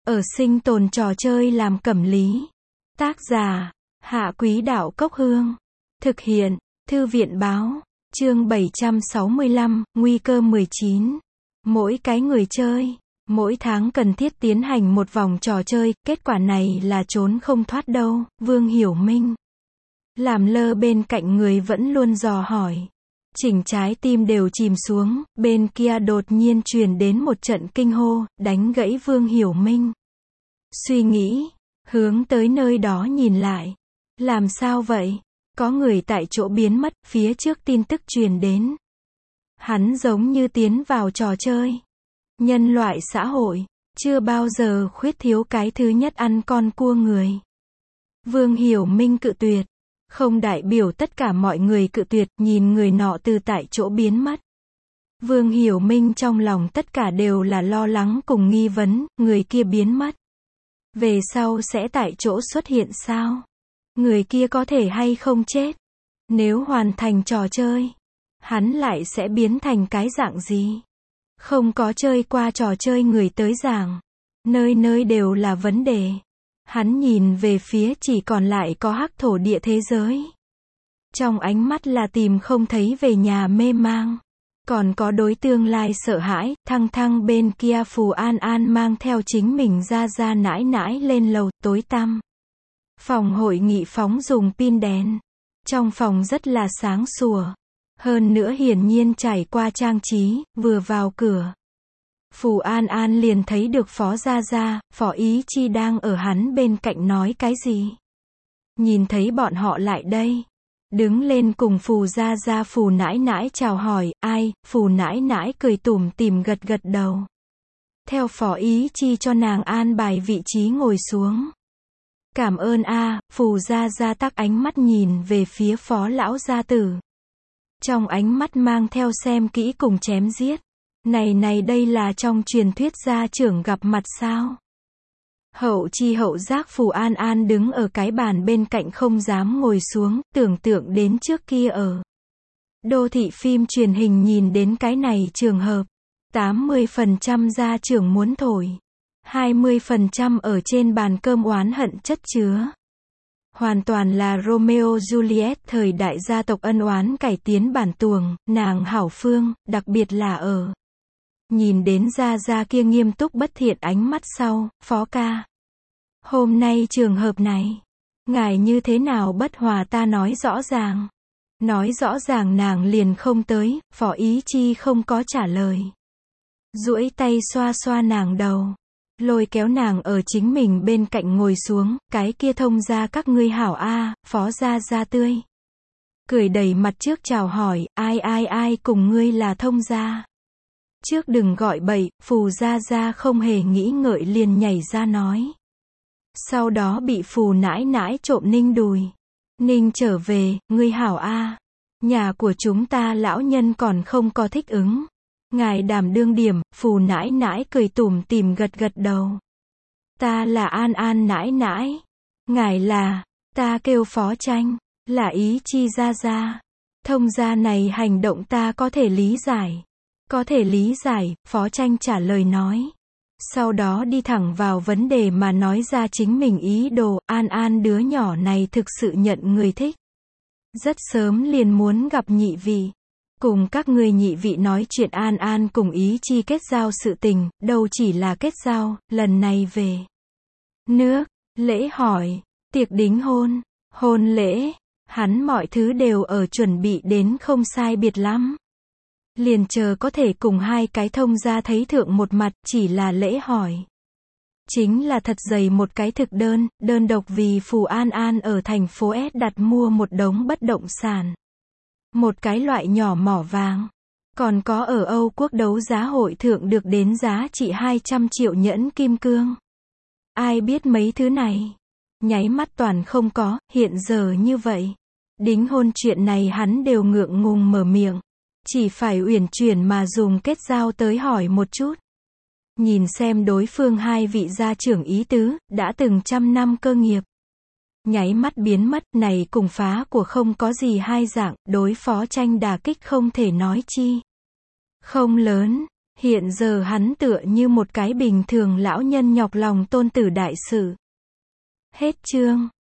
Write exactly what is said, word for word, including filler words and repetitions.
Ở sinh tồn trò chơi làm cẩm lý. Tác giả, Hạ Quý Đạo Cốc Hương. Thực hiện, Thư viện Báo. Chương bảy trăm sáu mươi lăm, Nguy cơ mười chín. Mỗi cái người chơi, mỗi tháng cần thiết tiến hành một vòng trò chơi, kết quả này là trốn không thoát đâu, Vương Hiểu Minh. Làm lơ bên cạnh người vẫn luôn dò hỏi. Chỉnh trái tim đều chìm xuống, bên kia đột nhiên truyền đến một trận kinh hô, đánh gãy Vương Hiểu Minh. Suy nghĩ, hướng tới nơi đó nhìn lại. Làm sao vậy? Có người tại chỗ biến mất, phía trước tin tức truyền đến. Hắn giống như tiến vào trò chơi. Nhân loại xã hội, chưa bao giờ khuyết thiếu cái thứ nhất ăn con cua người. Vương Hiểu Minh cự tuyệt. Không đại biểu tất cả mọi người cự tuyệt, nhìn người nọ từ tại chỗ biến mất. Vương Hiểu Minh trong lòng tất cả đều là lo lắng cùng nghi vấn, người kia biến mất. Về sau sẽ tại chỗ xuất hiện sao? Người kia có thể hay không chết? Nếu hoàn thành trò chơi, hắn lại sẽ biến thành cái dạng gì? Không có chơi qua trò chơi người tới giảng. Nơi nơi đều là vấn đề. Hắn nhìn về phía chỉ còn lại có hắc thổ địa thế giới. Trong ánh mắt là tìm không thấy về nhà mê mang. Còn có đối tương lai sợ hãi, Thăng Thăng bên kia Phù An An mang theo chính mình ra ra nãi nãi lên lầu, tối tăm. Phòng hội nghị phóng dùng pin đèn. Trong phòng rất là sáng sủa. Hơn nữa hiển nhiên trải qua trang trí, vừa vào cửa. Phù An An liền thấy được Phó Gia Gia, Phó Ý Chi đang ở hắn bên cạnh nói cái gì. Nhìn thấy bọn họ lại đây. Đứng lên cùng Phù Gia Gia Phù nãi nãi chào hỏi, ai, Phù nãi nãi cười tủm tỉm gật gật đầu. Theo Phó Ý Chi cho nàng an bài vị trí ngồi xuống. Cảm ơn a, Phù Gia Gia tắc ánh mắt nhìn về phía Phó Lão Gia Tử. Trong ánh mắt mang theo xem kỹ cùng chém giết. Này này đây là trong truyền thuyết gia trưởng gặp mặt sao? Hậu chi hậu giác Phù An An đứng ở cái bàn bên cạnh không dám ngồi xuống, tưởng tượng đến trước kia ở đô thị phim truyền hình nhìn đến cái này trường hợp. tám mươi phần trăm gia trưởng muốn thổi. hai mươi phần trăm ở trên bàn cơm oán hận chất chứa. Hoàn toàn là Romeo Juliet thời đại gia tộc ân oán cải tiến bản tuồng, nàng hảo phương, đặc biệt là ở. Nhìn đến Gia Gia kia nghiêm túc bất thiện ánh mắt sau, Phó ca. Hôm nay trường hợp này, ngài như thế nào bất hòa ta nói rõ ràng. Nói rõ ràng nàng liền không tới, Phó Ý Chi không có trả lời. Duỗi tay xoa xoa nàng đầu. Lôi kéo nàng ở chính mình bên cạnh ngồi xuống, cái kia thông ra các ngươi hảo a, Phó Gia Gia tươi. Cười đầy mặt trước chào hỏi, ai ai ai cùng ngươi là thông gia. Trước đừng gọi bậy, Phù Gia Gia không hề nghĩ ngợi liền nhảy ra nói. Sau đó bị Phù nãi nãi trộm Ninh đùi. Ninh trở về, ngươi hảo a, nhà của chúng ta lão nhân còn không có thích ứng. Ngài đảm đương điểm, Phù nãi nãi cười tủm tỉm gật gật đầu. Ta là An An nãi nãi. Ngài là, ta kêu Phó Tranh, là Ý Chi Gia Gia. Thông gia này hành động ta có thể lý giải. Có thể lý giải, Phó Tranh trả lời nói. Sau đó đi thẳng vào vấn đề mà nói ra chính mình ý đồ, An An đứa nhỏ này thực sự nhận người thích. Rất sớm liền muốn gặp nhị vị. Cùng các ngươi nhị vị nói chuyện An An cùng Ý Chi kết giao sự tình, đâu chỉ là kết giao, lần này về nước, lễ hỏi, tiệc đính hôn, hôn lễ, hắn mọi thứ đều ở chuẩn bị đến không sai biệt lắm. Liền chờ có thể cùng hai cái thông gia thấy thượng một mặt, chỉ là lễ hỏi. Chính là thật dày một cái thực đơn, đơn độc vì Phù An An ở thành phố S đặt mua một đống bất động sản. Một cái loại nhỏ mỏ vàng. Còn có ở Âu Quốc đấu giá hội thượng được đến giá trị hai trăm triệu nhẫn kim cương. Ai biết mấy thứ này? Nháy mắt toàn không có, hiện giờ như vậy. Đính hôn chuyện này hắn đều ngượng ngùng mở miệng. Chỉ phải uyển chuyển mà dùng kết giao tới hỏi một chút. Nhìn xem đối phương hai vị gia trưởng ý tứ, đã từng trăm năm cơ nghiệp. Nháy mắt biến mất, này cùng phá của không có gì hai dạng, đối Phó Tranh đả kích không thể nói chi. Không lớn, Hiện giờ hắn tựa như một cái bình thường lão nhân nhọc lòng tôn tử đại sự. Hết chương.